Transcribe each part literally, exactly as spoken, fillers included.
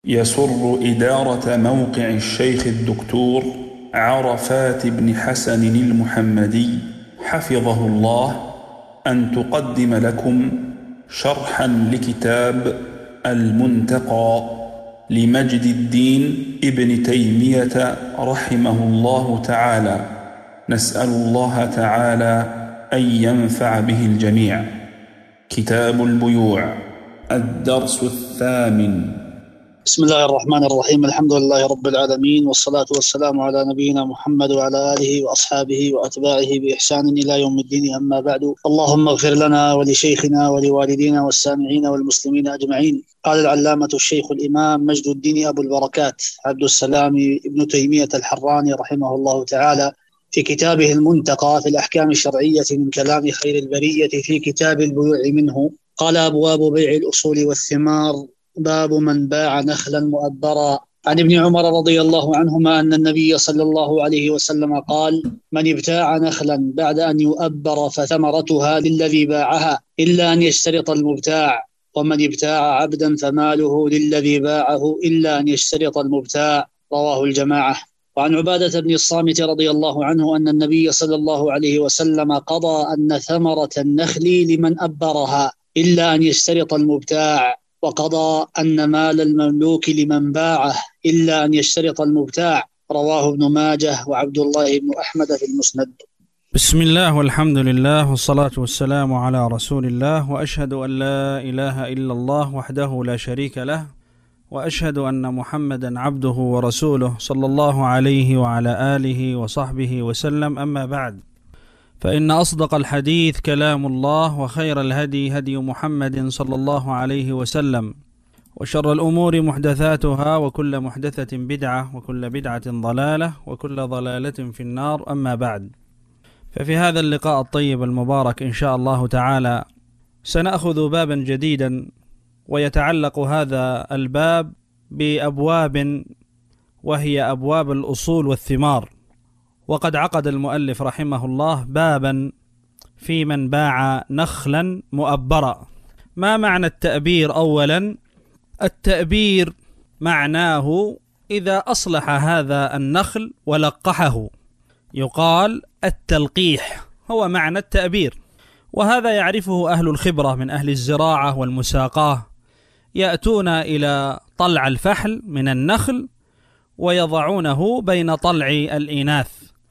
يسر إدارة موقع الشيخ الدكتور عرفات بن حسن المحمدي حفظه الله أن تقدم لكم شرحا لكتاب المنتقى لمجد الدين ابن تيمية رحمه الله تعالى. نسأل الله تعالى أن ينفع به الجميع. كتاب البيوع، الدرس الثامن. بسم الله الرحمن الرحيم. الحمد لله رب العالمين، والصلاة والسلام على نبينا محمد وعلى آله وأصحابه وأتباعه بإحسان إلى يوم الدين. أما بعد، اللهم اغفر لنا ولشيخنا ولوالدينا والسامعين والمسلمين أجمعين. قال العلامة الشيخ الإمام مجد الدين أبو البركات عبد السلام ابن تيمية الحراني رحمه الله تعالى في كتابه المنتقى في الأحكام الشرعية من كلام خير البرية في كتاب البيوع منه، قال: أبواب بيع الأصول والثمار. باب من باع نخلا مؤبرا. عن ابن عمر رضي الله عنهما أن النبي صلى الله عليه وسلم قال: من ابتاع نخلا بعد أن يؤبر فثمرتها للذي باعها إلا أن يشترط المبتاع، ومن ابتاع عبدا فماله للذي باعه إلا أن يشترط المبتاع. رواه الجماعة. وعن عبادة بن الصامت رضي الله عنه أن النبي صلى الله عليه وسلم قضى أن ثمرة النخل لمن أبرها إلا أن يشترط المبتاع، وقضى أن مال المملوك لمن باعه إلا أن يشترط المبتاع. رواه ابن ماجه وعبد الله بن أحمد في المسند. بسم الله والحمد لله والصلاة والسلام على رسول الله، وأشهد أن لا إله إلا الله وحده لا شريك له، وأشهد أن محمدا عبده ورسوله صلى الله عليه وعلى آله وصحبه وسلم. أما بعد، فإن أصدق الحديث كلام الله، وخير الهدي هدي محمد صلى الله عليه وسلم، وشر الأمور محدثاتها، وكل محدثة بدعة، وكل بدعة ضلالة، وكل ضلالة في النار. أما بعد، ففي هذا اللقاء الطيب المبارك إن شاء الله تعالى سنأخذ بابا جديدا، ويتعلق هذا الباب بأبواب، وهي أبواب الأصول والثمار. وقد عقد المؤلف رحمه الله بابا في من باع نخلا مؤبرا. ما معنى التأبير؟ أولا، التأبير معناه إذا أصلح هذا النخل ولقحه، يقال التلقيح هو معنى التأبير، وهذا يعرفه أهل الخبرة من أهل الزراعة والمساقاة. يأتون إلى طلع الفحل من النخل ويضعونه بين طلع الإناث،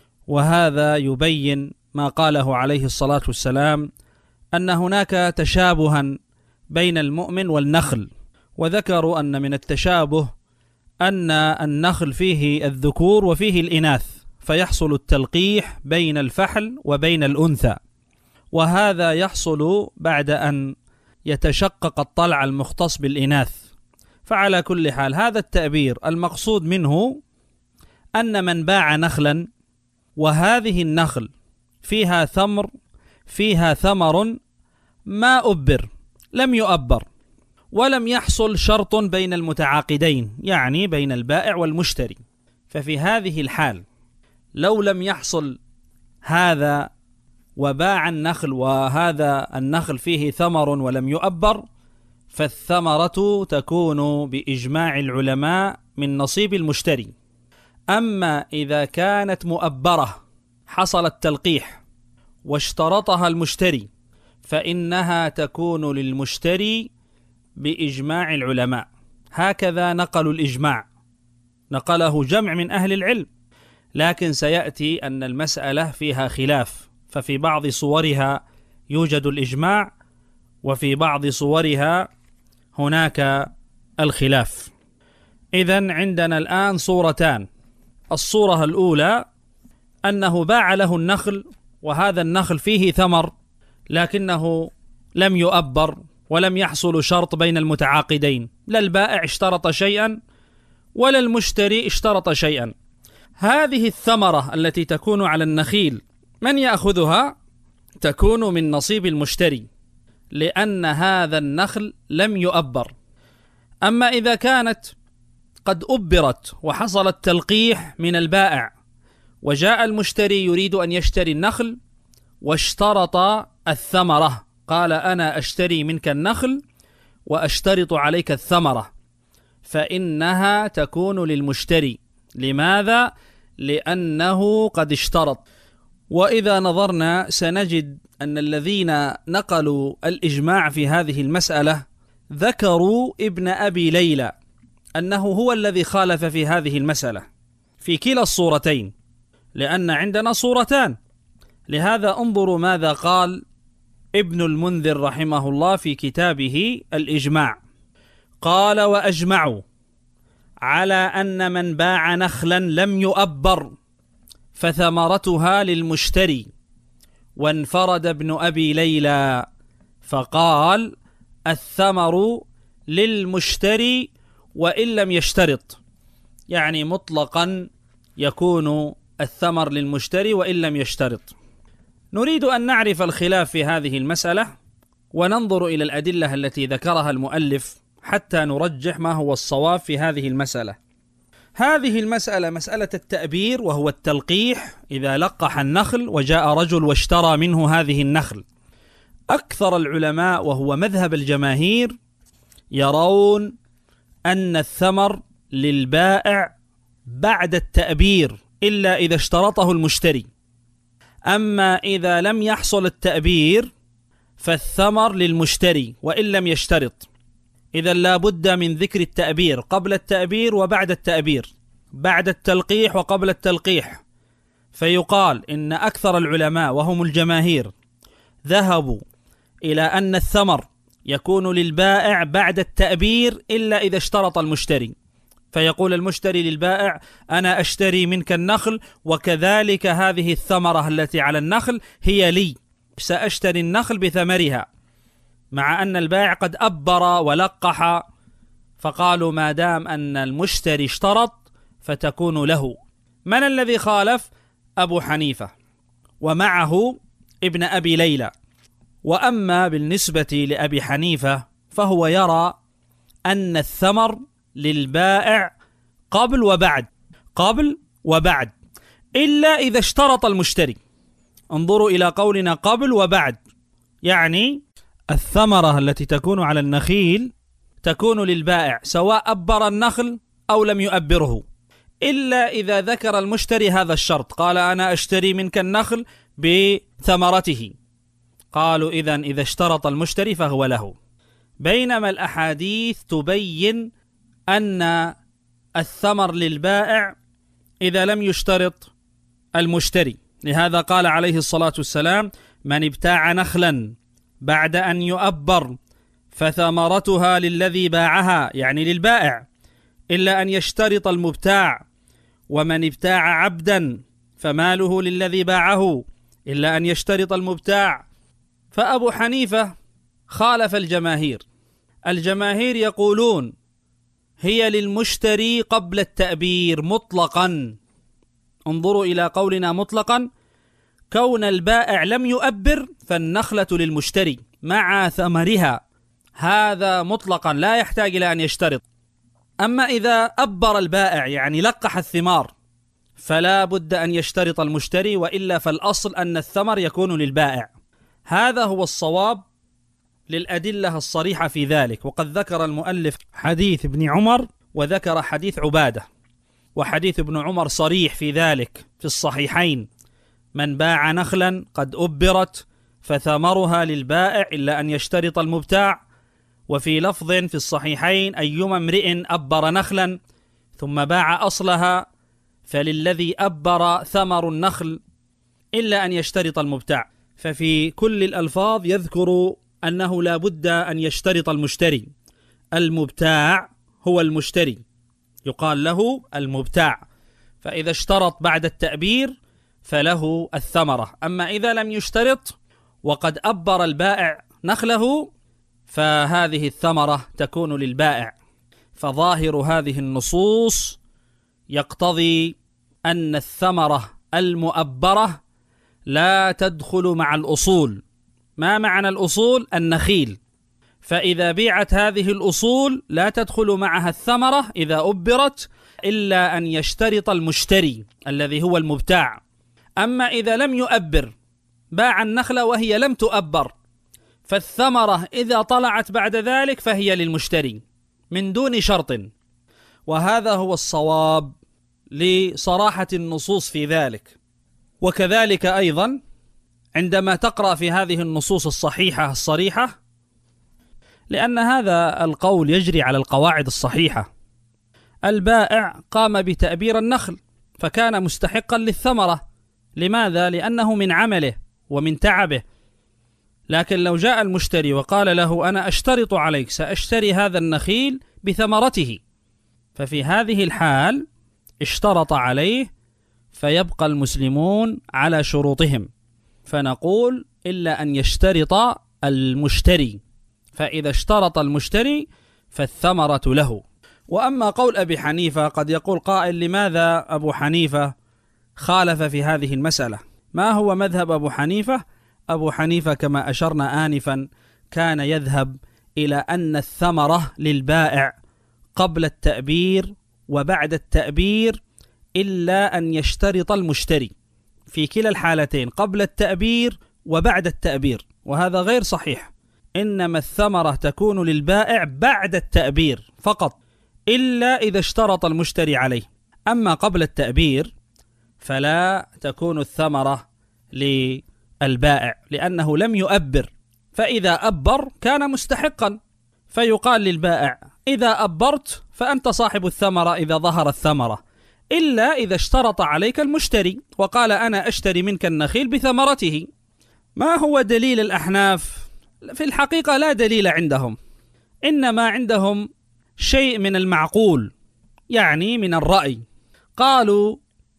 وهذا يبين ما قاله عليه الصلاة والسلام أن هناك تشابها بين المؤمن والنخل، وذكروا أن من التشابه أن النخل فيه الذكور وفيه الإناث، فيحصل التلقيح بين الفحل وبين الأنثى، وهذا يحصل بعد أن يتشقق الطلع المختص بالإناث. فعلى كل حال، هذا التأبير المقصود منه أن من باع نخلا وهذه النخل فيها ثمر فيها ثمر ما أبر، لم يؤبر، ولم يحصل شرط بين المتعاقدين، يعني بين البائع والمشتري، ففي هذه الحال لو لم يحصل هذا وباع النخل وهذا النخل فيه ثمر ولم يؤبر، فالثمرة تكون بإجماع العلماء من نصيب المشتري. أما إذا كانت مؤبرة حصل التلقيح واشترطها المشتري، فإنها تكون للمشتري بإجماع العلماء. هكذا نقلوا الإجماع، نقله جمع من أهل العلم، لكن سيأتي أن المسألة فيها خلاف، ففي بعض صورها يوجد الإجماع، وفي بعض صورها هناك الخلاف. إذن عندنا الآن صورتان. الصورة الأولى أنه باع له النخل، وهذا النخل فيه ثمر لكنه لم يؤبر ولم يحصل شرط بين المتعاقدين، لا البائع اشترط شيئا ولا المشتري اشترط شيئا. هذه الثمرة التي تكون على النخيل من يأخذها؟ تكون من نصيب المشتري، لأن هذا النخل لم يؤبر. أما إذا كانت قد أبرت وحصل التلقيح من البائع، وجاء المشتري يريد أن يشتري النخل واشترط الثمرة، قال: أنا أشتري منك النخل وأشترط عليك الثمرة، فإنها تكون للمشتري. لماذا؟ لأنه قد اشترط. وإذا نظرنا سنجد أن الذين نقلوا الإجماع في هذه المسألة ذكروا ابن أبي ليلى أنه هو الذي خالف في هذه المسألة في كلا الصورتين، لأن عندنا صورتان. لهذا انظروا ماذا قال ابن المنذر رحمه الله في كتابه الإجماع. قال: وأجمعوا على أن من باع نخلا لم يؤبر فثمرتها للمشتري. وانفرد ابن أبي ليلى فقال: الثمر للمشتري وإن لم يشترط، يعني مطلقا يكون الثمر للمشتري وإن لم يشترط. نريد أن نعرف الخلاف في هذه المسألة وننظر إلى الأدلة التي ذكرها المؤلف حتى نرجح ما هو الصواب في هذه المسألة. هذه المسألة مسألة التأبير، وهو التلقيح إذا لقح النخل وجاء رجل واشترى منه هذه النخل. أكثر العلماء وهو مذهب الجماهير يرون أن الثمر للبائع بعد التأبير إلا إذا اشترطه المشتري. أما إذا لم يحصل التأبير فالثمر للمشتري وإن لم يشترط. إذا لا بد من ذكر التأبير قبل التأبير وبعد التأبير، بعد التلقيح وقبل التلقيح. فيقال إن أكثر العلماء وهم الجماهير ذهبوا إلى أن الثمر يكون للبائع بعد التأبير إلا إذا اشترط المشتري. فيقول المشتري للبائع: أنا أشتري منك النخل وكذلك هذه الثمرة التي على النخل هي لي، سأشتري النخل بثمرها، مع أن البائع قد أبر ولقح. فقالوا ما دام أن المشتري اشترط فتكون له. من الذي خالف؟ أبو حنيفة ومعه ابن أبي ليلى. وأما بالنسبة لأبي حنيفة فهو يرى أن الثمر للبائع قبل وبعد، قبل وبعد، إلا إذا اشترط المشتري. انظروا إلى قولنا قبل وبعد، يعني الثمرة التي تكون على النخيل تكون للبائع سواء أبر النخل أو لم يؤبره، إلا إذا ذكر المشتري هذا الشرط، قال: أنا أشتري منك النخل بثمرته. قالوا إذن إذا اشترط المشتري فهو له. بينما الأحاديث تبين أن الثمر للبائع إذا لم يشترط المشتري. لهذا قال عليه الصلاة والسلام: من ابتاع نخلا بعد أن يؤبر فثمرتها للذي باعها، يعني للبائع، إلا أن يشترط المبتاع. ومن ابتاع عبدا فماله للذي باعه إلا أن يشترط المبتاع. فأبو حنيفة خالف الجماهير. الجماهير يقولون هي للمشتري قبل التأبير مطلقا. انظروا إلى قولنا مطلقا، كون البائع لم يؤبر فالنخلة للمشتري مع ثمرها، هذا مطلقا لا يحتاج إلى أن يشترط. أما إذا أبر البائع يعني لقح الثمار فلا بد أن يشترط المشتري، وإلا فالأصل أن الثمر يكون للبائع. هذا هو الصواب للأدلة الصريحة في ذلك. وقد ذكر المؤلف حديث ابن عمر وذكر حديث عبادة، وحديث ابن عمر صريح في ذلك في الصحيحين: من باع نخلا قد أبرت فثمرها للبائع إلا أن يشترط المبتاع. وفي لفظ في الصحيحين: أيما امرئ أبر نخلا ثم باع أصلها فللذي أبر ثمر النخل إلا أن يشترط المبتاع. ففي كل الألفاظ يذكر أنه لا بد أن يشترط المشتري. المبتاع هو المشتري، يقال له المبتاع. فإذا اشترط بعد التأبير فله الثمرة. أما إذا لم يشترط وقد أبر البائع نخله فهذه الثمرة تكون للبائع. فظاهر هذه النصوص يقتضي أن الثمرة المؤبرة لا تدخل مع الأصول. ما معنى الأصول؟ النخيل. فإذا بيعت هذه الأصول لا تدخل معها الثمرة إذا أبرت إلا أن يشترط المشتري الذي هو المبتاع. أما إذا لم يؤبر، باع النخلة وهي لم تؤبر، فالثمرة إذا طلعت بعد ذلك فهي للمشتري من دون شرط. وهذا هو الصواب لصراحة النصوص في ذلك. وكذلك أيضا عندما تقرأ في هذه النصوص الصحيحة الصريحة، لأن هذا القول يجري على القواعد الصحيحة. البائع قام بتأبير النخل فكان مستحقا للثمرة. لماذا؟ لأنه من عمله ومن تعبه. لكن لو جاء المشتري وقال له أنا أشترط عليك سأشتري هذا النخيل بثمرته، ففي هذه الحال اشترط عليه، فيبقى المسلمون على شروطهم، فنقول إلا أن يشترط المشتري، فإذا اشترط المشتري فالثمرة له. وأما قول أبي حنيفة، قد يقول قائل لماذا أبو حنيفة خالف في هذه المسألة؟ ما هو مذهب أبو حنيفة؟ أبو حنيفة كما أشرنا آنفا كان يذهب إلى أن الثمرة للبائع قبل التأبير وبعد التأبير، إلا أن يشترط المشتري في كلا الحالتين، قبل التأبير وبعد التأبير، وهذا غير صحيح. إنما الثمرة تكون للبائع بعد التأبير فقط، إلا إذا اشترط المشتري عليه. أما قبل التأبير فلا تكون الثمرة للبائع لأنه لم يؤبر، فإذا أبر كان مستحقا، فيقال للبائع إذا أبرت فأنت صاحب الثمرة إذا ظهر الثمرة، إلا إذا اشترط عليك المشتري وقال أنا أشتري منك النخيل بثمرته. ما هو دليل الأحناف؟ في الحقيقة لا دليل عندهم، إنما عندهم شيء من المعقول، يعني من الرأي. قالوا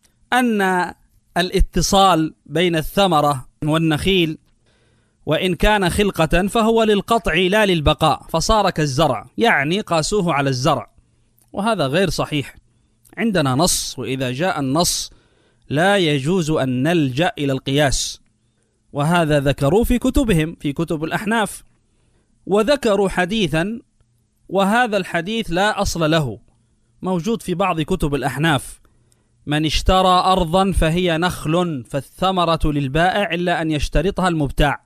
أن الاتصال بين الثمرة والنخيل وإن كان خلقة فهو للقطع لا للبقاء، فصار كالزرع، يعني قاسوه على الزرع، وهذا غير صحيح. عندنا نص، وإذا جاء النص لا يجوز أن نلجأ إلى القياس، وهذا ذكروا في كتبهم في كتب الأحناف، وذكروا حديثا وهذا الحديث لا أصل له، موجود في بعض كتب الأحناف: من اشترى أرضا فهي نخل فالثمرة للبائع إلا أن يشترطها المبتاع.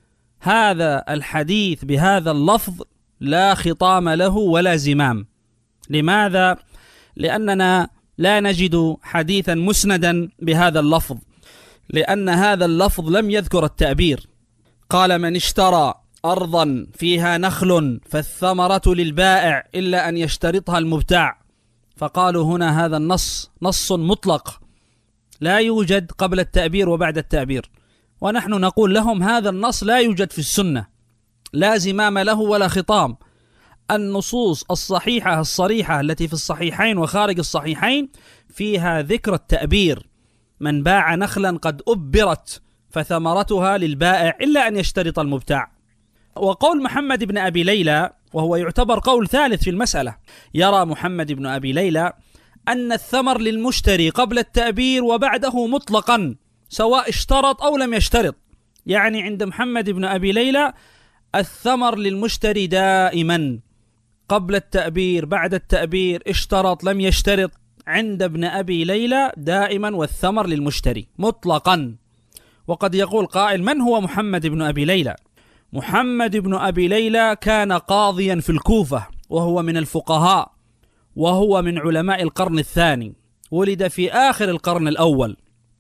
هذا الحديث بهذا اللفظ لا خطام له ولا زمام. لماذا؟ لأننا لا نجد حديثا مسندا بهذا اللفظ، لأن هذا اللفظ لم يذكر التأبير. قال من اشترى أرضا فيها نخل فالثمرة للبائع إلا أن يشترطها المبتاع، فقالوا هنا هذا النص نص مطلق لا يوجد قبل التأبير وبعد التأبير، ونحن نقول لهم هذا النص لا يوجد في السنة، لا زمام له ولا خطام. النصوص الصحيحة الصريحة التي في الصحيحين وخارج الصحيحين فيها ذكر التأبير: من باع نخلا قد أبرت فثمرتها للبائع إلا أن يشترط المبتاع. وقول محمد بن أبي ليلى، وهو يعتبر قول ثالث في المسألة، يرى محمد بن أبي ليلى أن الثمر للمشتري قبل التأبير وبعده مطلقا سواء اشترط أو لم يشترط. يعني عند محمد بن أبي ليلى الثمر للمشتري دائما قبل التأبير بعد التأبير، اشترط لم يشترط، عند ابن أبي ليلى دائما والثمر للمشتري مطلقا. وقد يقول قائل من هو محمد بن أبي ليلى؟ محمد بن أبي ليلى كان قاضيا في الكوفة، وهو من الفقهاء، وهو من علماء القرن الثاني، ولد في آخر القرن الأول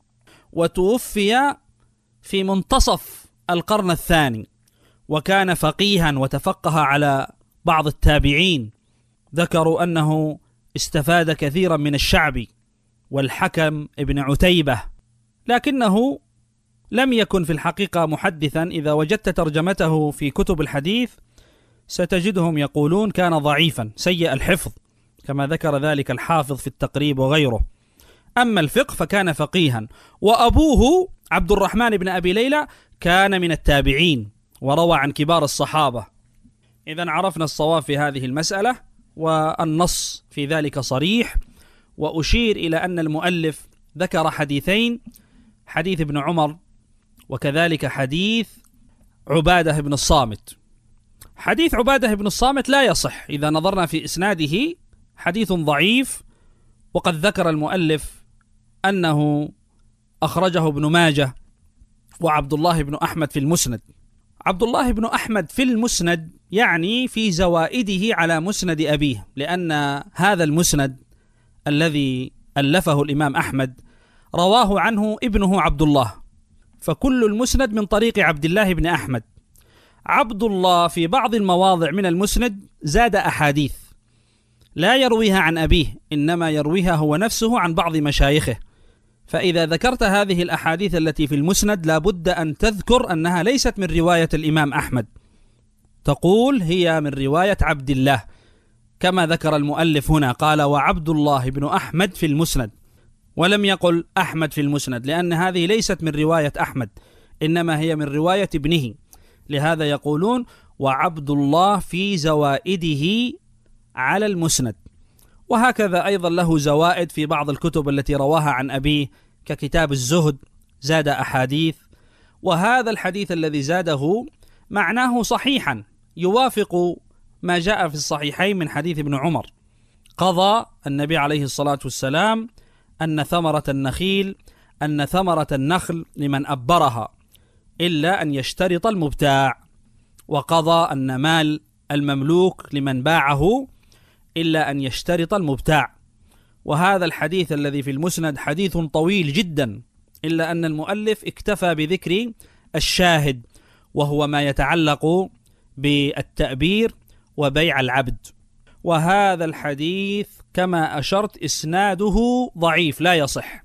وتوفي في منتصف القرن الثاني، وكان فقيها وتفقه على بعض التابعين. ذكروا أنه استفاد كثيرا من الشعبي والحكم ابن عتيبة، لكنه لم يكن في الحقيقة محدثا. إذا وجدت ترجمته في كتب الحديث ستجدهم يقولون كان ضعيفا سيء الحفظ، كما ذكر ذلك الحافظ في التقريب وغيره. أما الفقه فكان فقيها. وأبوه عبد الرحمن بن أبي ليلى كان من التابعين وروى عن كبار الصحابة. إذن عرفنا الصواب في هذه المسألة، والنص في ذلك صريح. وأشير إلى أن المؤلف ذكر حديثين: حديث ابن عمر وكذلك حديث عبادة بن الصامت. حديث عبادة بن الصامت لا يصح، إذا نظرنا في إسناده حديث ضعيف، وقد ذكر المؤلف أنه أخرجه ابن ماجه وعبد الله بن أحمد في المسند. عبد الله بن أحمد في المسند يعني في زوائده على مسند أبيه، لأن هذا المسند الذي ألفه الإمام أحمد رواه عنه ابنه عبد الله، فكل المسند من طريق عبد الله بن أحمد. عبد الله في بعض المواضع من المسند زاد أحاديث لا يرويها عن أبيه، إنما يرويها هو نفسه عن بعض مشايخه. فإذا ذكرت هذه الأحاديث التي في المسند لابد أن تذكر أنها ليست من رواية الإمام أحمد، تقول هي من رواية عبد الله، كما ذكر المؤلف هنا، قال وعبد الله بن أحمد في المسند، ولم يقل أحمد في المسند، لأن هذه ليست من رواية أحمد، إنما هي من رواية ابنه. لهذا يقولون وعبد الله في زوائده على المسند. وهكذا أيضا له زوائد في بعض الكتب التي رواها عن أبيه، ككتاب الزهد زاد أحاديث. وهذا الحديث الذي زاده معناه صحيحا يوافق ما جاء في الصحيحين من حديث ابن عمر، قضى النبي عليه الصلاة والسلام أن ثمرة النخيل أن ثمرة النخل لمن أبرها إلا أن يشترط المبتاع، وقضى أن مال المملوك لمن باعه إلا أن يشترط المبتاع. وهذا الحديث الذي في المسند حديث طويل جدا، إلا أن المؤلف اكتفى بذكر الشاهد، وهو ما يتعلق بالتأبير وبيع العبد. وهذا الحديث كما أشرت إسناده ضعيف لا يصح.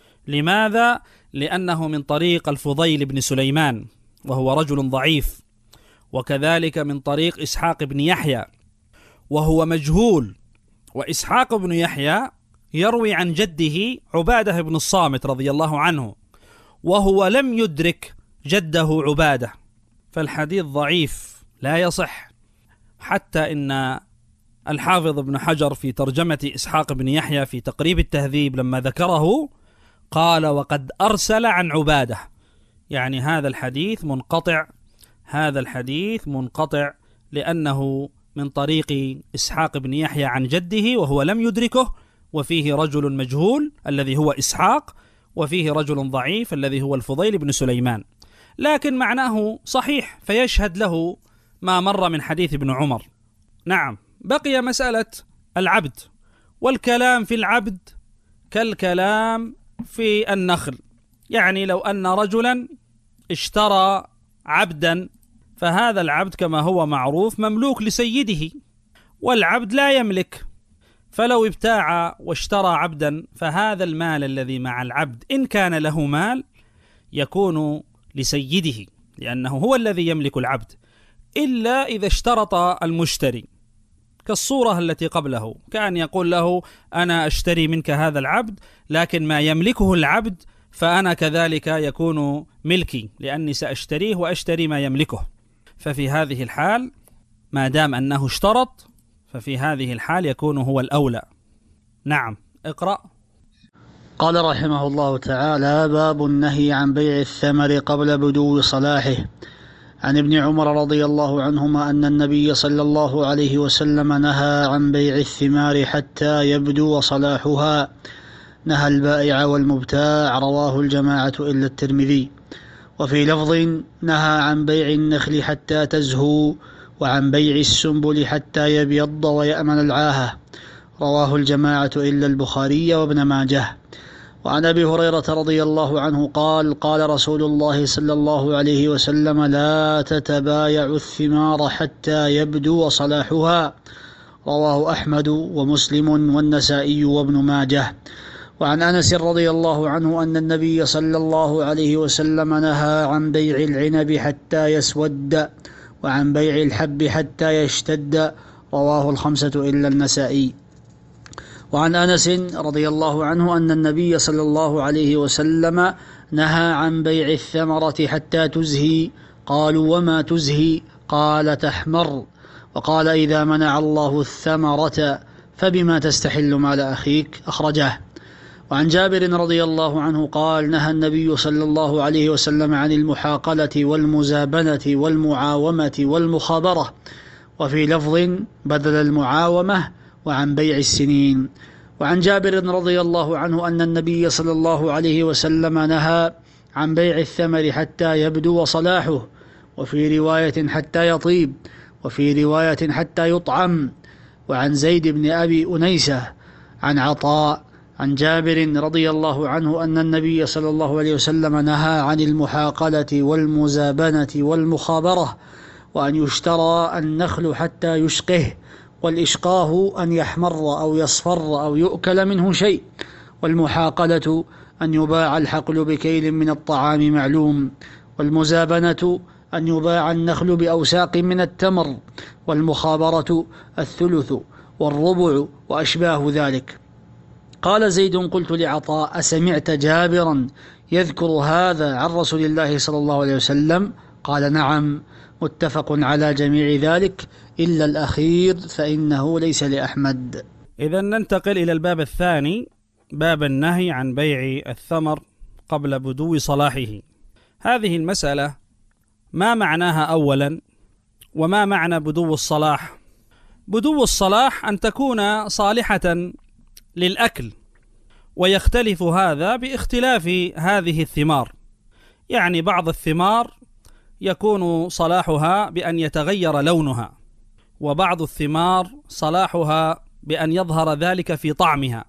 لماذا؟ لأنه من طريق الفضيل بن سليمان وهو رجل ضعيف، وكذلك من طريق إسحاق بن يحيى وهو مجهول، وإسحاق بن يحيى يروي عن جده عبادة بن الصامت رضي الله عنه، وهو لم يدرك جده عبادة، فالحديث ضعيف لا يصح. حتى إن الحافظ ابن حجر في ترجمة إسحاق بن يحيى في تقريب التهذيب لما ذكره قال وقد أرسل عن عبادة، يعني هذا الحديث منقطع، هذا الحديث منقطع لأنه من طريق إسحاق بن يحيى عن جده وهو لم يدركه، وفيه رجل مجهول الذي هو إسحاق، وفيه رجل ضعيف الذي هو الفضيل بن سليمان، لكن معناه صحيح فيشهد له ما مر من حديث ابن عمر. نعم، بقي مسألة العبد، والكلام في العبد كالكلام في النخل. يعني لو أن رجلا اشترى عبدا، فهذا العبد كما هو معروف مملوك لسيده، والعبد لا يملك، فلو ابتاع واشترى عبدا فهذا المال الذي مع العبد إن كان له مال يكون لسيده، لأنه هو الذي يملك العبد، إلا إذا اشترط المشتري، كالصورة التي قبله، كان يقول له أنا أشتري منك هذا العبد، لكن ما يملكه العبد فأنا كذلك يكون ملكي، لأني سأشتريه وأشتري ما يملكه. ففي هذه الحال ما دام أنه اشترط ففي هذه الحال يكون هو الأولى. نعم، اقرأ. قال رحمه الله تعالى: باب النهي عن بيع الثمر قبل بدو صلاحه. عن ابن عمر رضي الله عنهما أن النبي صلى الله عليه وسلم نهى عن بيع الثمار حتى يبدو صلاحها، نهى البائع والمبتاع، رواه الجماعة إلا الترمذي. وفي لفظ: نهى عن بيع النخل حتى تزهو، وعن بيع السنبل حتى يبيض ويأمن العاهة، رواه الجماعة إلا البخاري وابن ماجه. وعن أبي هريرة رضي الله عنه قال: قال رسول الله صلى الله عليه وسلم: لا تتبايعوا الثمار حتى يبدو صلاحها، رواه أحمد ومسلم والنسائي وابن ماجه. وعن أنس رضي الله عنه أن النبي صلى الله عليه وسلم نهى عن بيع العنب حتى يسود، وعن بيع الحب حتى يشتد، رواه الخمسة إلا النسائي. وعن أنس رضي الله عنه أن النبي صلى الله عليه وسلم نهى عن بيع الثمرة حتى تزهي. قالوا: وما تزهي؟ قال: تحمر. وقال: إذا منع الله الثمرة فبما تستحل مال أخيك، أخرجه. وعن جابر رضي الله عنه قال: نهى النبي صلى الله عليه وسلم عن المحاقلة والمزابنة والمعاومة والمخابرة، وفي لفظ: بدل المعاومة، وعن بيع السنين. وعن جابر رضي الله عنه أن النبي صلى الله عليه وسلم نهى عن بيع الثمر حتى يبدو صلاحه، وفي رواية حتى يطيب، وفي رواية حتى يطعم. وعن زيد بن أبي أنيسة عن عطاء عن جابر رضي الله عنه أن النبي صلى الله عليه وسلم نهى عن المحاقلة والمزابنة والمخابرة، وأن يشترى النخل حتى يشقه، والإشقاه أن يحمر أو يصفر أو يؤكل منه شيء، والمحاقلة أن يباع الحقل بكيل من الطعام معلوم، والمزابنة أن يباع النخل بأوساق من التمر، والمخابرة الثلث والربع وأشباه ذلك. قال زيد: قلت لعطاء: أسمعت جابرا يذكر هذا عن رسول الله صلى الله عليه وسلم؟ قال: نعم. متفق على جميع ذلك إلا الأخير فإنه ليس لأحمد. إذن ننتقل إلى الباب الثاني، باب النهي عن بيع الثمر قبل بدو صلاحه. هذه المسألة ما معناها أولا، وما معنى بدو الصلاح؟ بدو الصلاح أن تكون صالحة للأكل، ويختلف هذا باختلاف هذه الثمار. يعني بعض الثمار يكون صلاحها بأن يتغير لونها، وبعض الثمار صلاحها بأن يظهر ذلك في طعمها،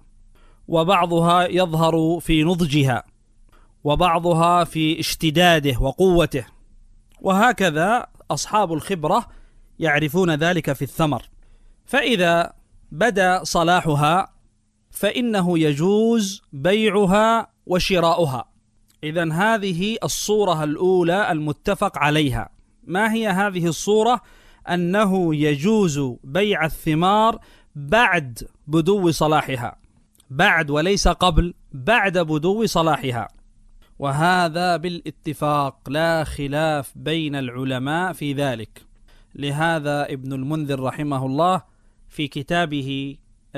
وبعضها يظهر في نضجها، وبعضها في اشتداده وقوته، وهكذا أصحاب الخبرة يعرفون ذلك في الثمر. فإذا بدا صلاحها فإنه يجوز بيعها وشراؤها. إذن هذه الصورة الأولى المتفق عليها. ما هي هذه الصورة؟ أنه يجوز بيع الثمار بعد بدو صلاحها، بعد وليس قبل، بعد بدو صلاحها، وهذا بالاتفاق لا خلاف بين العلماء في ذلك. لهذا ابن المنذر رحمه الله في كتابه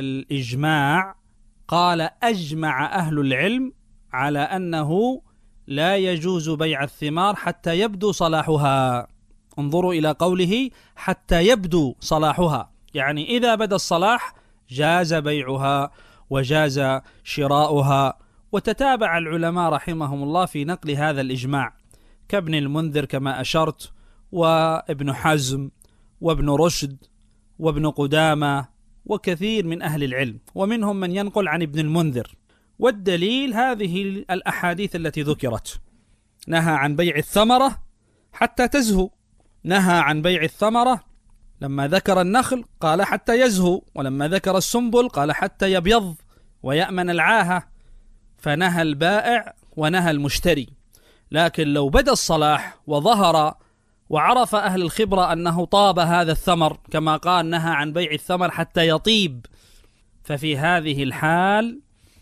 الإجماع قال: أجمع أهل العلم على أنه لا يجوز بيع الثمار حتى يبدو صلاحها. انظروا إلى قوله حتى يبدو صلاحها، يعني إذا بدا الصلاح جاز بيعها وجاز شراؤها. وتتابع العلماء رحمهم الله في نقل هذا الإجماع، كابن المنذر كما أشرت، وابن حزم، وابن رشد، وابن قدامة، وكثير من أهل العلم، ومنهم من ينقل عن ابن المنذر. والدليل هذه الأحاديث التي ذكرت: نهى عن بيع الثمرة حتى تزهو، نهى عن بيع الثمرة لما ذكر النخل قال حتى يزهو، ولما ذكر السنبل قال حتى يبيض ويأمن العاهة، فنهى البائع ونهى المشتري. لكن لو بدا الصلاح وظهر وعرف أهل الخبرة أنه طاب هذا الثمر، كما قال نهى عن بيع الثمر حتى يطيب، ففي هذه الحال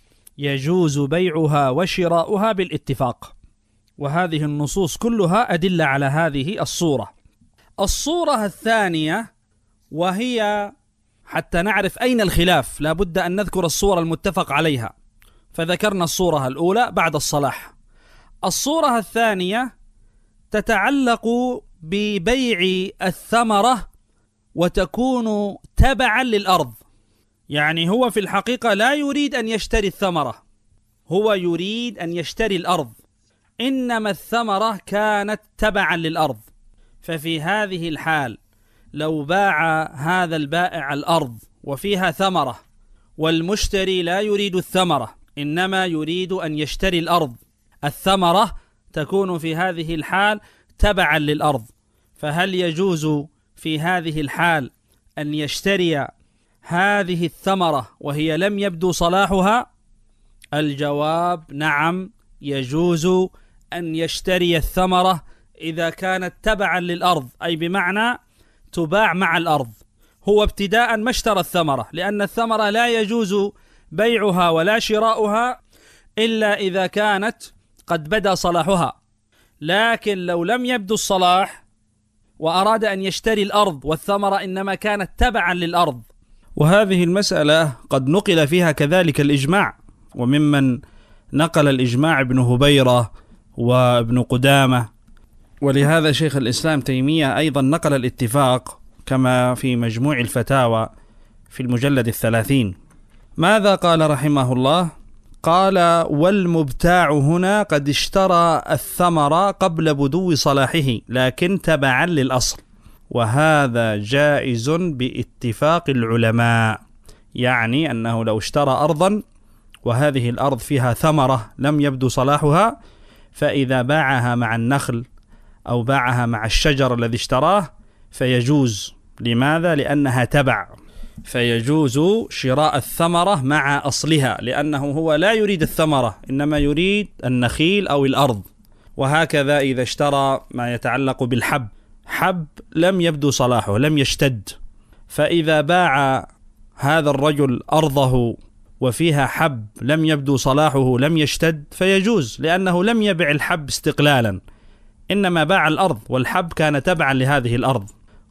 يجوز بيعها وشراؤها بالاتفاق. وهذه النصوص كلها أدلة على هذه الصورة. الصورة الثانية، وهي حتى نعرف أين الخلاف لا بد أن نذكر الصورة المتفق عليها، فذكرنا الصورة الأولى بعد الصلاح. الصورة الثانية تتعلق ببيع الثمرة وتكون تبعا للأرض. يعني هو في الحقيقة لا يريد أن يشتري الثمرة، هو يريد أن يشتري الأرض، إنما الثمرة كانت تبعا للأرض. ففي هذه الحال لو باع هذا البائع الأرض وفيها ثمرة، والمشتري لا يريد الثمرة إنما يريد أن يشتري الأرض، الثمرة تكون في هذه الحال تبعا للأرض. فهل يجوز في هذه الحال أن يشتري هذه الثمرة وهي لم يبدو صلاحها؟ الجواب نعم، يجوز أن يشتري الثمرة إذا كانت تبعا للأرض، أي بمعنى تباع مع الأرض. هو ابتداء ما اشترى الثمرة، لأن الثمرة لا يجوز بيعها ولا شراؤها إلا إذا كانت قد بدا صلاحها. لكن لو لم يبدو الصلاح وأراد أن يشتري الأرض والثمرة إنما كانت تبعا للأرض، وهذه المسألة قد نقل فيها كذلك الإجماع، وممن نقل الإجماع ابن هبيرة وابن قدامة، ولهذا شيخ الإسلام تيمية أيضا نقل الاتفاق كما في مجموع الفتاوى في المجلد الثلاثين. ماذا قال رحمه الله؟ قال: والمبتاع هنا قد اشترى الثمر قبل بدو صلاحه لكن تبعا للأصل. وهذا جائز باتفاق العلماء، يعني أنه لو اشترى أرضا وهذه الأرض فيها ثمرة لم يبدو صلاحها، فإذا باعها مع النخل أو باعها مع الشجر الذي اشتراه فيجوز. لماذا؟ لأنها تبع، فيجوز شراء الثمرة مع أصلها، لأنه هو لا يريد الثمرة إنما يريد النخيل أو الأرض. وهكذا إذا اشترى ما يتعلق بالحب، حب لم يبدو صلاحه، لم يشتد، فإذا باع هذا الرجل أرضه وفيها حب لم يبدو صلاحه، لم يشتد، فيجوز، لأنه لم يبع الحب استقلالا، إنما باع الأرض، والحب كان تبعا لهذه الأرض.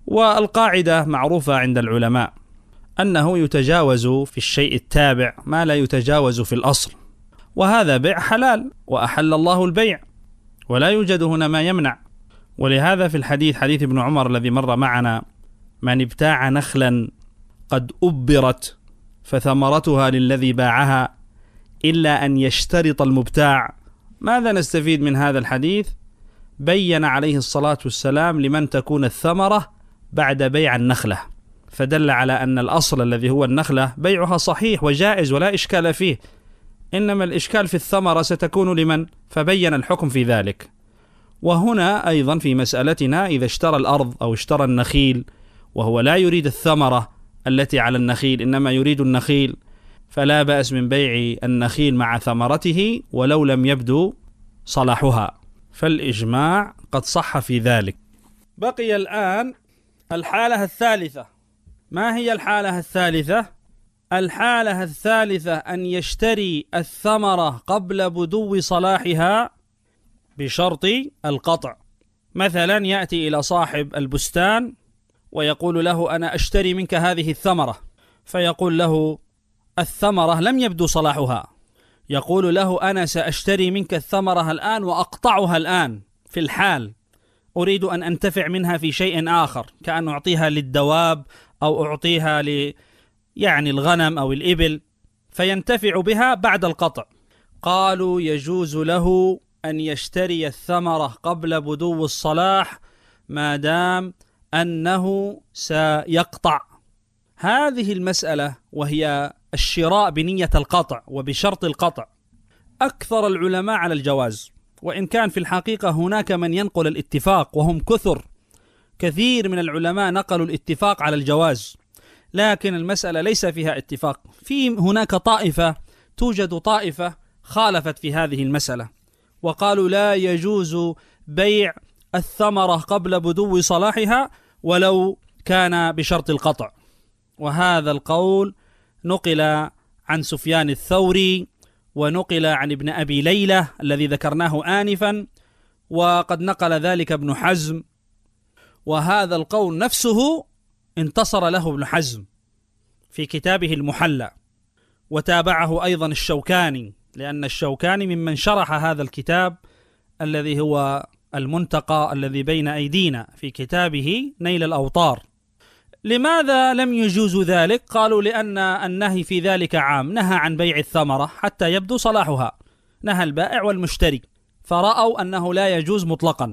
والقاعدة معروفة عند العلماء أنه يتجاوز في الشيء التابع ما لا يتجاوز في الأصل، وهذا بيع حلال وأحل الله البيع ولا يوجد هنا ما يمنع. ولهذا في الحديث حديث ابن عمر الذي مر معنا: من ابتاع نخلا قد أبرت فثمرتها للذي باعها إلا أن يشترط المبتاع. ماذا نستفيد من هذا الحديث؟ بين عليه الصلاة والسلام لمن تكون الثمرة بعد بيع النخلة، فدل على أن الأصل الذي هو النخلة بيعها صحيح وجائز ولا إشكال فيه، إنما الإشكال في الثمرة ستكون لمن؟ فبين الحكم في ذلك. وهنا أيضا في مسألتنا إذا اشترى الأرض أو اشترى النخيل وهو لا يريد الثمرة التي على النخيل إنما يريد النخيل، فلا بأس من بيع النخيل مع ثمرته ولو لم يبدو صلاحها، فالإجماع قد صح في ذلك. بقي الآن الحالة الثالثة. ما هي الحالة الثالثة؟ الحالة الثالثة أن يشتري الثمرة قبل بدو صلاحها بشرط القطع. مثلا يأتي إلى صاحب البستان ويقول له: أنا أشتري منك هذه الثمرة، فيقول له: الثمرة لم يبدو صلاحها. يقول له: أنا سأشتري منك الثمرة الآن وأقطعها الآن في الحال، أريد أن أنتفع منها في شيء آخر، كأن أعطيها للدواب أو أعطيها ل يعني الغنم أو الإبل، فينتفع بها بعد القطع. قالوا: يجوز له أن يشتري الثمرة قبل بدو الصلاح ما دام أنه سيقطع. هذه المسألة وهي الشراء بنية القطع وبشرط القطع أكثر العلماء على الجواز، وإن كان في الحقيقة هناك من ينقل الاتفاق وهم كثر، كثير من العلماء نقلوا الاتفاق على الجواز، لكن المسألة ليس فيها اتفاق. في هناك طائفة توجد طائفة خالفت في هذه المسألة وقالوا لا يجوز بيع الثمرة قبل بدو صلاحها ولو كان بشرط القطع. وهذا القول نقل عن سفيان الثوري ونقل عن ابن أبي ليلى الذي ذكرناه آنفا، وقد نقل ذلك ابن حزم، وهذا القول نفسه انتصر له ابن حزم في كتابه المحلى، وتابعه أيضا الشوكاني، لأن الشوكاني ممن شرح هذا الكتاب الذي هو المنتقى الذي بين أيدينا في كتابه نيل الأوطار. لماذا لم يجوز ذلك؟ قالوا لأن النهي في ذلك عام، نهى عن بيع الثمرة حتى يبدو صلاحها، نهى البائع والمشتري، فرأوا أنه لا يجوز مطلقا.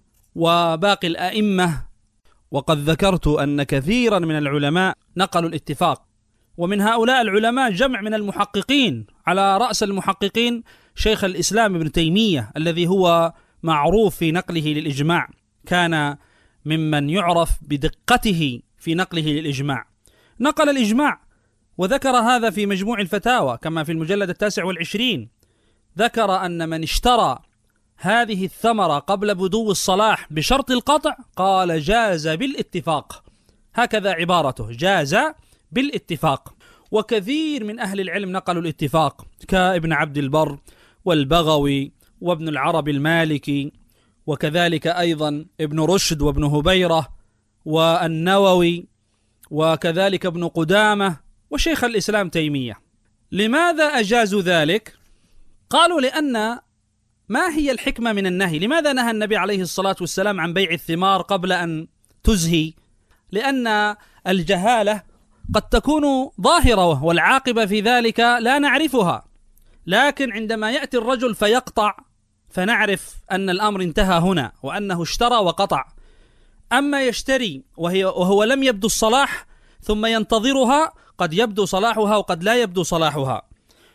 وباقي الأئمة، وقد ذكرت أن كثيرا من العلماء نقلوا الاتفاق، ومن هؤلاء العلماء جمع من المحققين، على رأس المحققين شيخ الإسلام ابن تيمية الذي هو معروف في نقله للإجماع، كان ممن يعرف بدقته في نقله للإجماع، نقل الإجماع وذكر هذا في مجموع الفتاوى كما في المجلد التاسع والعشرين، ذكر أن من اشترى هذه الثمرة قبل بدو الصلاح بشرط القطع قال جاز بالاتفاق، هكذا عبارته، جاز بالاتفاق. وكثير من أهل العلم نقلوا الاتفاق كابن عبد البر والبغوي وابن العربي المالكي، وكذلك أيضا ابن رشد وابن هبيرة والنووي، وكذلك ابن قدامة وشيخ الإسلام تيمية. لماذا أجازوا ذلك؟ قالوا لأن ما هي الحكمة من النهي؟ لماذا نهى النبي عليه الصلاة والسلام عن بيع الثمار قبل أن تزهي؟ لأن الجهالة قد تكون ظاهرة والعاقبة في ذلك لا نعرفها، لكن عندما يأتي الرجل فيقطع فنعرف أن الأمر انتهى هنا وأنه اشترى وقطع. أما يشتري وهي وهو لم يبدو الصلاح ثم ينتظرها، قد يبدو صلاحها وقد لا يبدو صلاحها.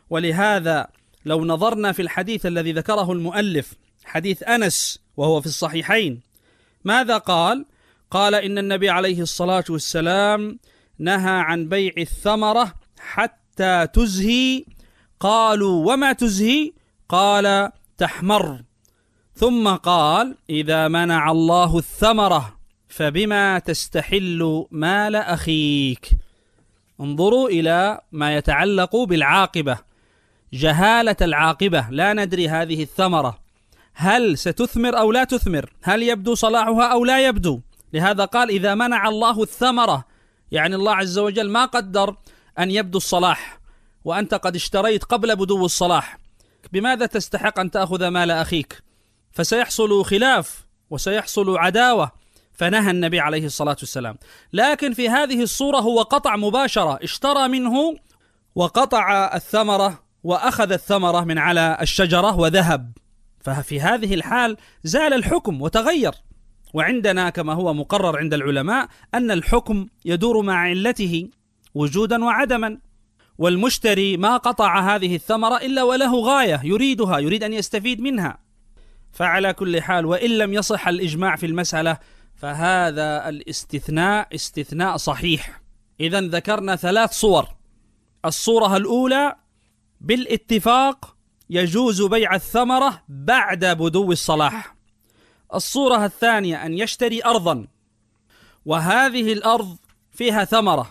ولهذا لو نظرنا في الحديث الذي ذكره المؤلف، حديث أنس وهو في الصحيحين، ماذا قال؟ قال إن النبي عليه الصلاة والسلام نهى عن بيع الثمرة حتى تزهي. قالوا وما تزهي؟ قال تحمر. ثم قال إذا منع الله الثمرة فبما تستحل مال أخيك. انظروا إلى ما يتعلق بالعاقبة، جهالة العاقبة، لا ندري هذه الثمرة هل ستثمر أو لا تثمر، هل يبدو صلاحها أو لا يبدو. لهذا قال إذا منع الله الثمرة، يعني الله عز وجل ما قدر أن يبدو الصلاح وأنت قد اشتريت قبل بدو الصلاح، بماذا تستحق أن تأخذ مال أخيك؟ فسيحصل خلاف وسيحصل عداوة، فنهى النبي عليه الصلاة والسلام. لكن في هذه الصورة هو قطع مباشرة، اشترى منه وقطع الثمرة وأخذ الثمرة من على الشجرة وذهب، ففي هذه الحال زال الحكم وتغير. وعندنا كما هو مقرر عند العلماء أن الحكم يدور مع علته وجودا وعدما، والمشتري ما قطع هذه الثمرة إلا وله غاية يريدها، يريد أن يستفيد منها. فعلى كل حال وإن لم يصح الإجماع في المسألة فهذا الاستثناء استثناء صحيح. إذن ذكرنا ثلاث صور. الصورة الأولى بالاتفاق يجوز بيع الثمرة بعد بدو الصلاح. الصورة الثانية أن يشتري أرضا وهذه الأرض فيها ثمرة،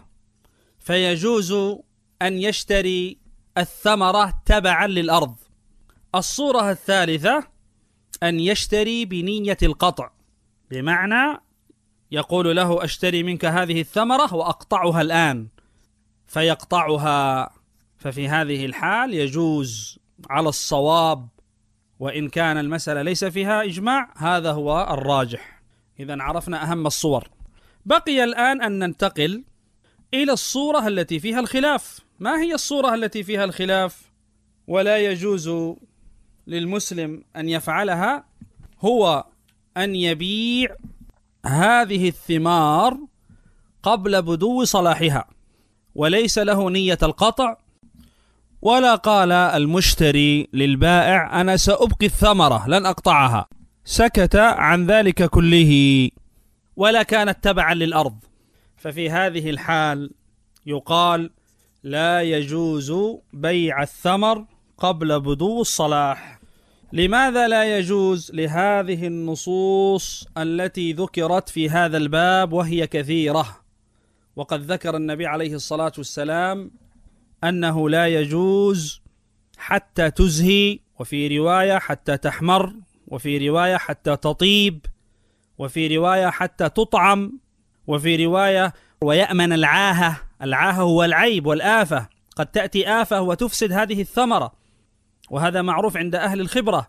فيجوز أن يشتري الثمرة تبعا للأرض. الصورة الثالثة أن يشتري بنية القطع، بمعنى يقول له أشتري منك هذه الثمرة وأقطعها الآن، فيقطعها. ففي هذه الحال يجوز على الصواب، وإن كان المسألة ليس فيها إجماع، هذا هو الراجح. إذن عرفنا أهم الصور. بقي الآن أن ننتقل إلى الصورة التي فيها الخلاف. ما هي الصورة التي فيها الخلاف ولا يجوز للمسلم أن يفعلها؟ هو أن يبيع هذه الثمار قبل بدو صلاحها وليس له نية القطع، ولا قال المشتري للبائع أنا سأبقي الثمرة لن أقطعها، سكت عن ذلك كله، ولا كانت تبعا للأرض. ففي هذه الحال يقال لا يجوز بيع الثمر قبل بدو الصلاح. لماذا لا يجوز؟ لهذه النصوص التي ذكرت في هذا الباب وهي كثيرة، وقد ذكر النبي عليه الصلاة والسلام أنه لا يجوز حتى تزهي، وفي رواية حتى تحمر، وفي رواية حتى تطيب، وفي رواية حتى تطعم، وفي رواية ويأمن العاهة. العاهة هو العيب والآفة، قد تأتي آفة وتفسد هذه الثمرة، وهذا معروف عند أهل الخبرة.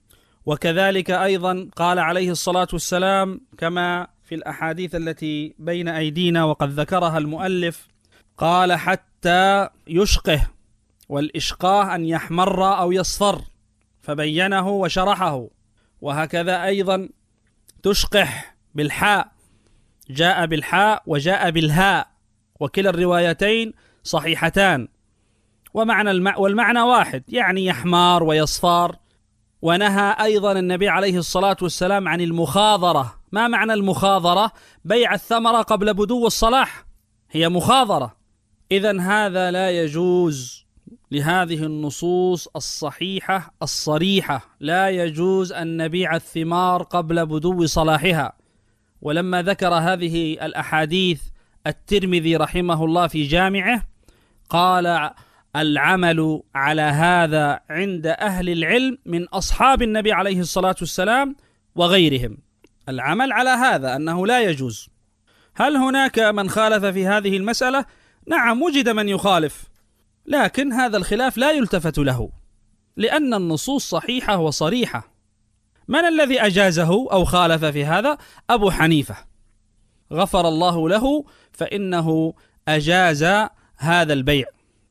وكذلك أيضا قال عليه الصلاة والسلام كما في الأحاديث التي بين أيدينا وقد ذكرها المؤلف، قال حتى يشقه، والإشقاه أن يحمر أو يصفر، فبينه وشرحه. وهكذا أيضا تشقح بالحاء، جاء بالحاء وجاء بالهاء، وكلا الروايتين صحيحتان، ومعنى الم... والمعنى واحد، يعني يحمار ويصفار. ونهى أيضا النبي عليه الصلاة والسلام عن المخاضرة. ما معنى المخاضرة؟ بيع الثمرة قبل بدو الصلاح، هي مخاضرة. إذن هذا لا يجوز لهذه النصوص الصحيحة الصريحة، لا يجوز أن نبيع الثمار قبل بدو صلاحها. ولما ذكر هذه الأحاديث الترمذي رحمه الله في جامعه قال العمل على هذا عند أهل العلم من أصحاب النبي عليه الصلاة والسلام وغيرهم، العمل على هذا أنه لا يجوز. هل هناك من خالف في هذه المسألة؟ نعم، وجد من يخالف، لكن هذا الخلاف لا يلتفت له لأن النصوص صحيحة وصريحة. من الذي أجازه أو خالف في هذا؟ أبو حنيفة غفر الله له، فإنه أجاز هذا البيع.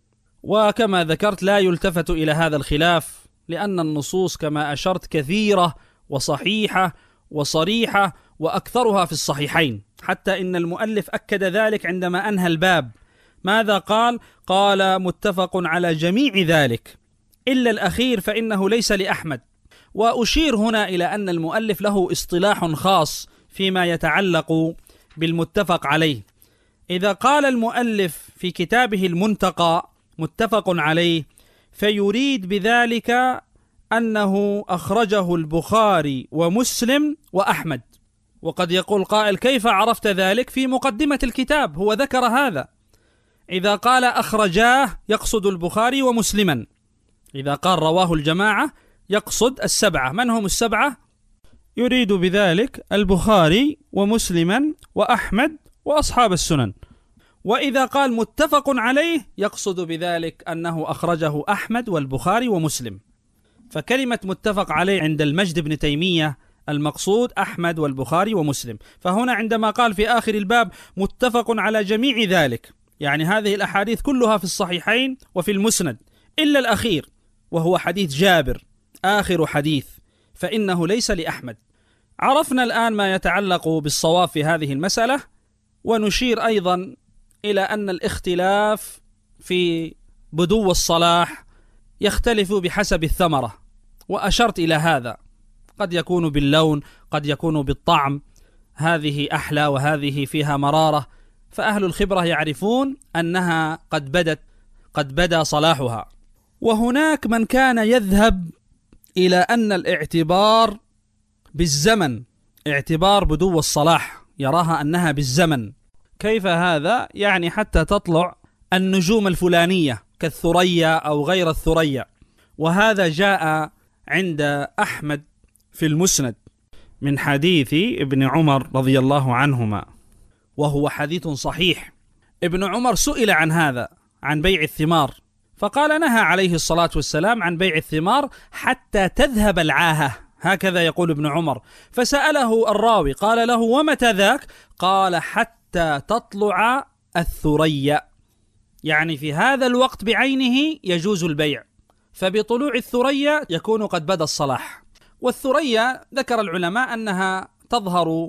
وكما ذكرت لا يلتفت إلى هذا الخلاف لأن النصوص كما أشرت كثيرة وصحيحة وصريحة، وأكثرها في الصحيحين، حتى إن المؤلف أكد ذلك عندما أنهى الباب. ماذا قال؟ قال متفق على جميع ذلك إلا الأخير فإنه ليس لأحمد. وأشير هنا إلى أن المؤلف له اصطلاح خاص فيما يتعلق بالمتفق عليه. إذا قال المؤلف في كتابه المنتقى متفق عليه فيريد بذلك أنه أخرجه البخاري ومسلم وأحمد. وقد يقول قائل كيف عرفت ذلك؟ في مقدمة الكتاب هو ذكر هذا. إذا قال أخرجاه يقصد البخاري ومسلما، إذا قال رواه الجماعة يقصد السبعة. من هم السبعة؟ يريد بذلك البخاري ومسلما وأحمد وأصحاب السنن. وإذا قال متفق عليه يقصد بذلك أنه أخرجه أحمد والبخاري ومسلم. فكلمة متفق عليه عند المجد بن تيمية المقصود أحمد والبخاري ومسلم. فهنا عندما قال في آخر الباب متفق على جميع ذلك، يعني هذه الأحاديث كلها في الصحيحين وفي المسند إلا الأخير وهو حديث جابر آخر حديث، فإنه ليس لأحمد. عرفنا الآن ما يتعلق بالصواب في هذه المسألة، ونشير أيضا إلى أن الاختلاف في بدو الصلاح يختلف بحسب الثمرة، وأشرت إلى هذا، قد يكون باللون، قد يكون بالطعم، هذه أحلى وهذه فيها مرارة، فأهل الخبرة يعرفون أنها قد بدت قد بدا صلاحها. وهناك من كان يذهب إلى أن الاعتبار بالزمن، اعتبار بدو الصلاح يراها أنها بالزمن. كيف هذا؟ يعني حتى تطلع النجوم الفلانية كالثريا أو غير الثريا. وهذا جاء عند أحمد في المسند من حديث ابن عمر رضي الله عنهما، وهو حديث صحيح. ابن عمر سئل عن هذا، عن بيع الثمار، فقال نهى عليه الصلاة والسلام عن بيع الثمار حتى تذهب العاهة، هكذا يقول ابن عمر. فسأله الراوي قال له ومتى ذاك؟ قال حتى تطلع الثريا، يعني في هذا الوقت بعينه يجوز البيع، فبطلوع الثريا يكون قد بدا الصلاح. والثريا ذكر العلماء أنها تظهر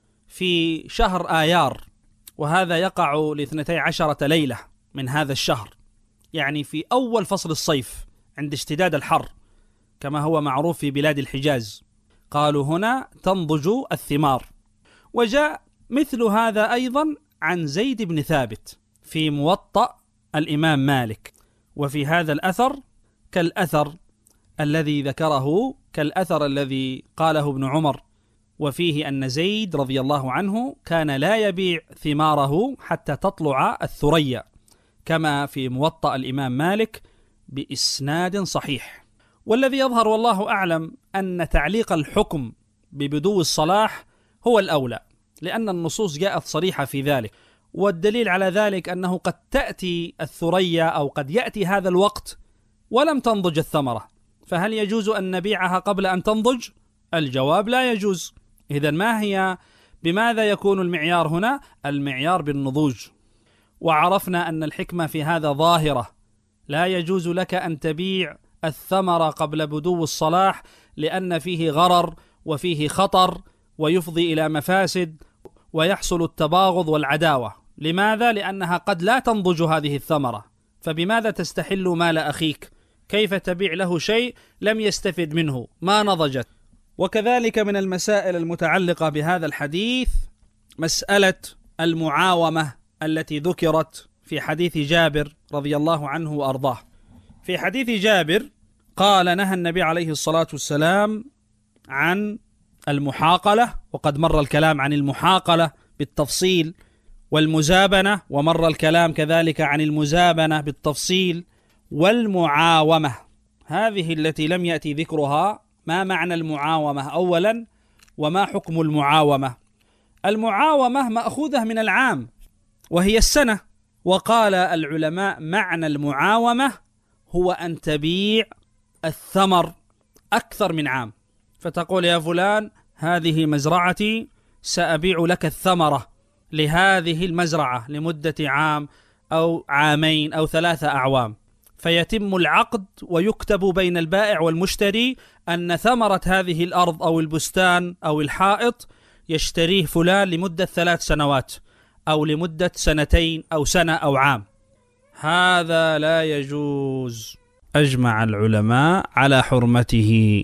في شهر آيار، وهذا يقع لاثنتي عشرة ليلة من هذا الشهر، يعني في أول فصل الصيف عند اشتداد الحر كما هو معروف في بلاد الحجاز. قالوا هنا تنضج الثمار. وجاء مثل هذا أيضا عن زيد بن ثابت في موطأ الإمام مالك. وفي هذا الأثر كالأثر الذي ذكره كالأثر الذي قاله ابن عمر، وفيه أن زيد رضي الله عنه كان لا يبيع ثماره حتى تطلع الثريا، كما في موطأ الإمام مالك بإسناد صحيح. والذي يظهر والله أعلم أن تعليق الحكم ببدو الصلاح هو الأولى، لأن النصوص جاءت صريحة في ذلك. والدليل على ذلك أنه قد تأتي الثريا أو قد يأتي هذا الوقت ولم تنضج الثمرة، فهل يجوز أن نبيعها قبل أن تنضج؟ الجواب لا يجوز. إذن ما هي بماذا يكون المعيار هنا؟ المعيار بالنضوج. وعرفنا أن الحكمة في هذا ظاهرة، لا يجوز لك أن تبيع الثمرة قبل بدو الصلاح، لأن فيه غرر وفيه خطر ويفضي إلى مفاسد ويحصل التباغض والعداوة. لماذا؟ لأنها قد لا تنضج هذه الثمرة، فبماذا تستحل مال أخيك؟ كيف تبيع له شيء لم يستفد منه ما نضجت؟ وكذلك من المسائل المتعلقة بهذا الحديث مسألة المعاومة التي ذكرت في حديث جابر رضي الله عنه وأرضاه. في حديث جابر قال نهى النبي عليه الصلاة والسلام عن المحاقلة، وقد مر الكلام عن المحاقلة بالتفصيل، والمزابنة، ومر الكلام كذلك عن المزابنة بالتفصيل، والمعاومة هذه التي لم يأتي ذكرها. ما معنى المعاومة أولا، وما حكم المعاومة؟ المعاومة مأخوذة من العام وهي السنة، وقال العلماء معنى المعاومة هو أن تبيع الثمر أكثر من عام، فتقول يا فلان هذه مزرعتي سأبيع لك الثمرة لهذه المزرعة لمدة عام أو عامين أو ثلاثة أعوام، فيتم العقد ويكتب بين البائع والمشتري أن ثمرة هذه الأرض أو البستان أو الحائط يشتريه فلان لمدة ثلاث سنوات أو لمدة سنتين أو سنة أو عام، هذا لا يجوز. أجمع العلماء على حرمته.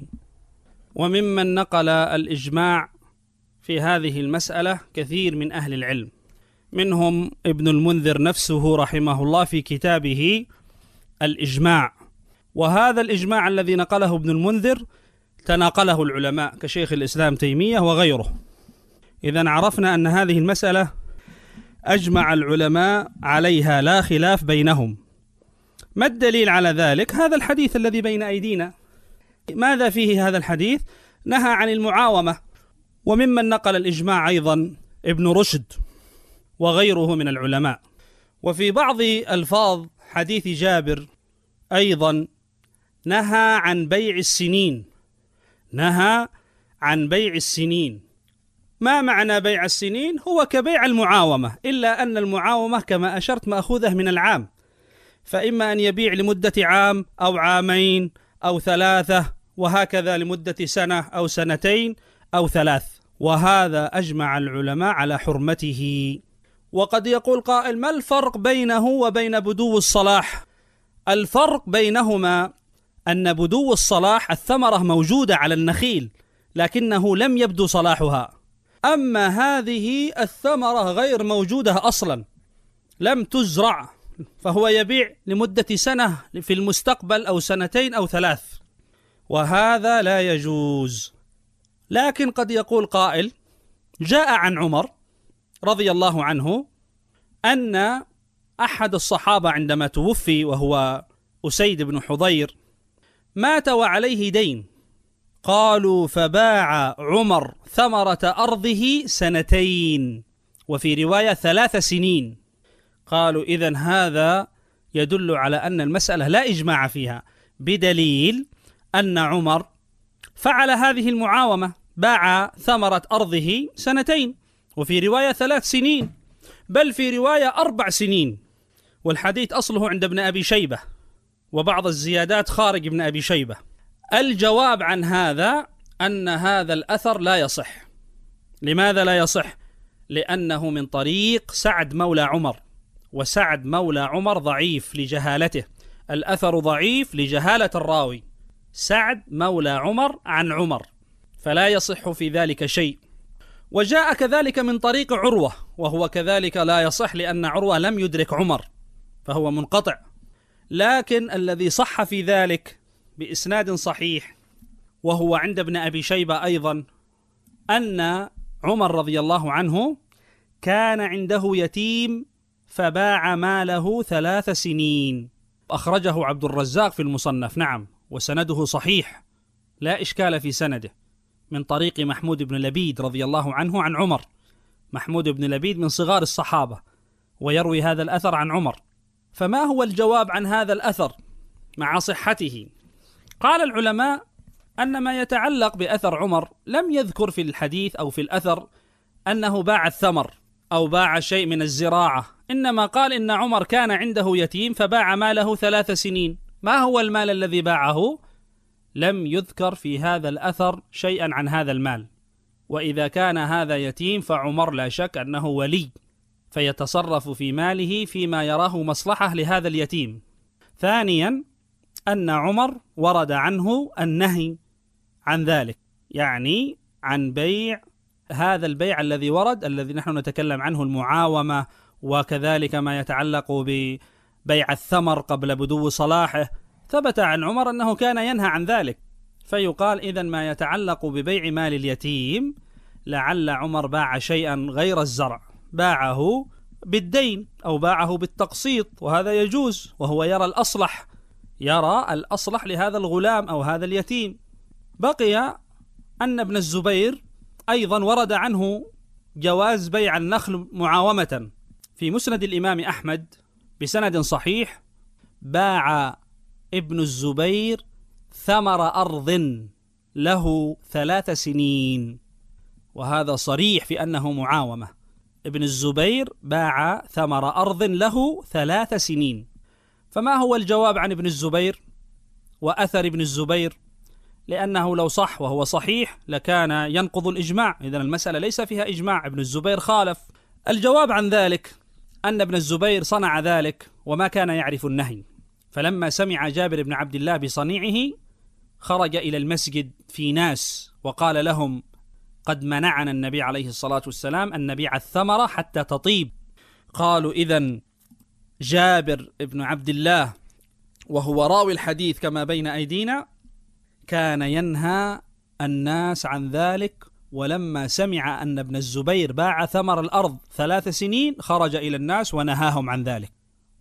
وممن نقل الإجماع في هذه المسألة كثير من أهل العلم، منهم ابن المنذر نفسه رحمه الله في كتابه الإجماع. وهذا الإجماع الذي نقله ابن المنذر تناقله العلماء كشيخ الإسلام تيمية وغيره. إذن عرفنا أن هذه المسألة أجمع العلماء عليها لا خلاف بينهم. ما الدليل على ذلك؟ هذا الحديث الذي بين أيدينا. ماذا فيه هذا الحديث؟ نهى عن المعاومة. وممن نقل الإجماع أيضا ابن رشد وغيره من العلماء. وفي بعض ألفاظ حديث جابر أيضا نهى عن بيع السنين، نهى عن بيع السنين. ما معنى بيع السنين؟ هو كبيع المعاومة، إلا أن المعاومة كما أشرت مأخوذة من العام، فإما أن يبيع لمدة عام أو عامين أو ثلاثة، وهكذا لمدة سنة أو سنتين أو ثلاث. وهذا أجمع العلماء على حرمته. وقد يقول قائل: ما الفرق بينه وبين بدو الصلاح؟ الفرق بينهما أن بدو الصلاح الثمرة موجودة على النخيل لكنه لم يبدو صلاحها، أما هذه الثمرة غير موجودة أصلا، لم تزرع، فهو يبيع لمدة سنة في المستقبل أو سنتين أو ثلاث، وهذا لا يجوز. لكن قد يقول قائل: جاء عن عمر رضي الله عنه أن أحد الصحابة عندما توفي وهو أسيد بن حضير مات وعليه دين، قالوا فباع عمر ثمرة أرضه سنتين، وفي رواية ثلاث سنين. قالوا إذن هذا يدل على أن المسألة لا إجماع فيها، بدليل أن عمر فعل هذه المعاومة، باع ثمرة أرضه سنتين، وفي رواية ثلاث سنين، بل في رواية أربع سنين، والحديث أصله عند ابن أبي شيبة، وبعض الزيادات خارج ابن أبي شيبة. الجواب عن هذا أن هذا الأثر لا يصح. لماذا لا يصح؟ لأنه من طريق سعد مولى عمر، وسعد مولى عمر ضعيف لجهالته، الأثر ضعيف لجهالة الراوي، سعد مولى عمر عن عمر، فلا يصح في ذلك شيء. وجاء كذلك من طريق عروة، وهو كذلك لا يصح لأن عروة لم يدرك عمر فهو منقطع. لكن الذي صح في ذلك بإسناد صحيح وهو عند ابن أبي شيبة أيضا أن عمر رضي الله عنه كان عنده يتيم فباع ماله ثلاث سنين، أخرجه عبد الرزاق في المصنف، نعم، وسنده صحيح لا إشكال في سنده، من طريق محمود بن لبيد رضي الله عنه عن عمر. محمود بن لبيد من صغار الصحابة ويروي هذا الأثر عن عمر. فما هو الجواب عن هذا الأثر مع صحته؟ قال العلماء أن ما يتعلق بأثر عمر لم يذكر في الحديث أو في الأثر أنه باع الثمر أو باع شيء من الزراعة، إنما قال إن عمر كان عنده يتيم فباع ماله ثلاث سنين. ما هو المال الذي باعه؟ لم يذكر في هذا الأثر شيئا عن هذا المال. وإذا كان هذا يتيم فعمر لا شك أنه ولي، فيتصرف في ماله فيما يراه مصلحة لهذا اليتيم. ثانيا أن عمر ورد عنه النهي عن ذلك، يعني عن بيع هذا البيع الذي ورد الذي نحن نتكلم عنه، المعاومة، وكذلك ما يتعلق ببيع الثمر قبل بدو صلاحه، ثبت عن عمر أنه كان ينهى عن ذلك. فيقال إذن ما يتعلق ببيع مال اليتيم لعل عمر باع شيئا غير الزرع، باعه بالدين أو باعه بالتقسيط، وهذا يجوز، وهو يرى الأصلح، يرى الأصلح لهذا الغلام أو هذا اليتيم. بقي أن ابن الزبير أيضا ورد عنه جواز بيع النخل معاومة في مسند الإمام أحمد بسند صحيح. باع ابن الزبير ثمر أرض له ثلاث سنين، وهذا صريح في أنه معاومة. ابن الزبير باع ثمر أرض له ثلاث سنين. فما هو الجواب عن ابن الزبير وأثر ابن الزبير؟ لأنه لو صح وهو صحيح لكان ينقض الإجماع، إذن المسألة ليس فيها إجماع، ابن الزبير خالف. الجواب عن ذلك أن ابن الزبير صنع ذلك وما كان يعرف النهي، فلما سمع جابر بن عبد الله بصنيعه خرج إلى المسجد في ناس وقال لهم: قد منعنا النبي عليه الصلاة والسلام أن نبيع الثمرة حتى تطيب. قالوا: إذن جابر بن عبد الله وهو راوي الحديث كما بين أيدينا كان ينهى الناس عن ذلك، ولما سمع أن ابن الزبير باع ثمر الأرض ثلاث سنين خرج إلى الناس ونهاهم عن ذلك.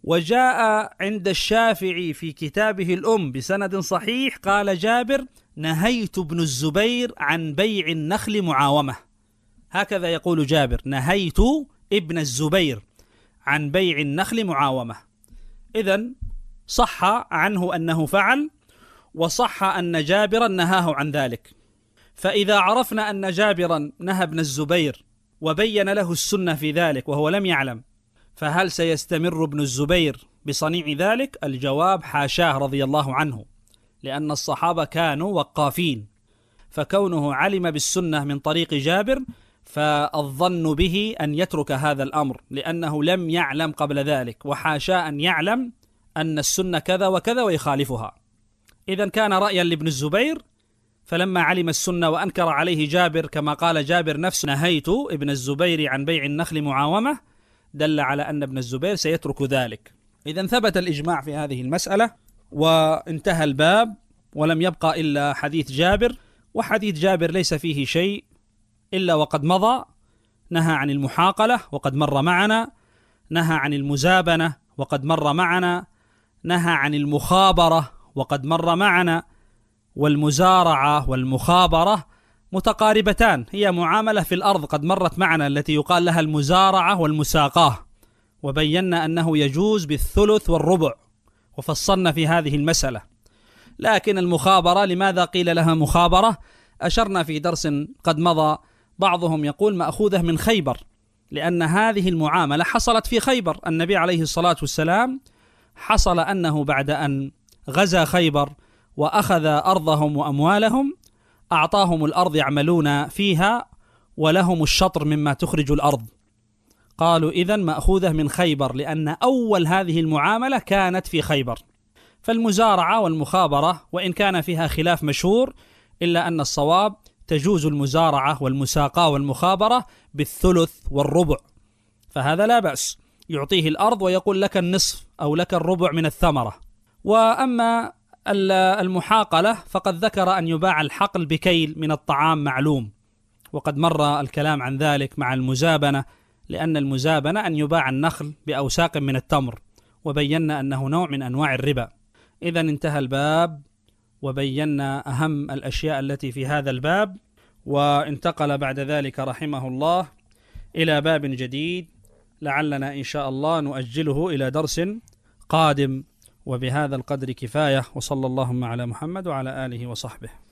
وجاء عند الشافعي في كتابه الأم بسند صحيح قال جابر: نهيت ابن الزبير عن بيع النخل معاومة. هكذا يقول جابر: نهيت ابن الزبير عن بيع النخل معاومة. إذن صح عنه أنه فعل، وصح أن جابرا نهاه عن ذلك. فإذا عرفنا أن جابرا نهى ابن الزبير وبين له السنة في ذلك وهو لم يعلم، فهل سيستمر ابن الزبير بصنيع ذلك؟ الجواب: حاشاه رضي الله عنه، لأن الصحابة كانوا وقافين، فكونه علم بالسنة من طريق جابر فالظن به أن يترك هذا الأمر، لأنه لم يعلم قبل ذلك، وحاشا أن يعلم أن السنة كذا وكذا ويخالفها. إذن كان رأيا لابن الزبير، فلما علم السنة وأنكر عليه جابر كما قال جابر نفسه: نهيت ابن الزبير عن بيع النخل معاومة، دل على أن ابن الزبير سيترك ذلك. إذن ثبت الإجماع في هذه المسألة وانتهى الباب، ولم يبقى إلا حديث جابر، وحديث جابر ليس فيه شيء إلا وقد مضى. نهى عن المحاقلة وقد مر معنا، نهى عن المزابنة وقد مر معنا، نهى عن المخابرة وقد مر معنا. والمزارعة والمخابرة متقاربتان، هي معاملة في الأرض قد مرت معنا التي يقال لها المزارعة والمساقاه، وبينا أنه يجوز بالثلث والربع وفصلنا في هذه المسألة. لكن المخابرة لماذا قيل لها مخابرة؟ أشرنا في درس قد مضى، بعضهم يقول مأخوذة من خيبر، لأن هذه المعاملة حصلت في خيبر. النبي عليه الصلاة والسلام حصل أنه بعد أن غزا خيبر وأخذ أرضهم وأموالهم أعطاهم الأرض يعملون فيها ولهم الشطر مما تخرج الأرض. قالوا إذن مأخوذة من خيبر، لأن أول هذه المعاملة كانت في خيبر. فالمزارعة والمخابرة وإن كان فيها خلاف مشهور، إلا أن الصواب تجوز المزارعة والمساقاة والمخابرة بالثلث والربع، فهذا لا بأس، يعطيه الأرض ويقول لك النصف أو لك الربع من الثمرة. وأما المحاقلة فقد ذكر أن يباع الحقل بكيل من الطعام معلوم، وقد مر الكلام عن ذلك مع المزابنة، لأن المزابنة أن يباع النخل بأوساق من التمر، وبينا أنه نوع من أنواع الربا. إذن انتهى الباب وبينا أهم الأشياء التي في هذا الباب، وانتقل بعد ذلك رحمه الله إلى باب جديد لعلنا إن شاء الله نؤجله إلى درس قادم. وبهذا القدر كفاية، وصلى اللهم على محمد وعلى آله وصحبه.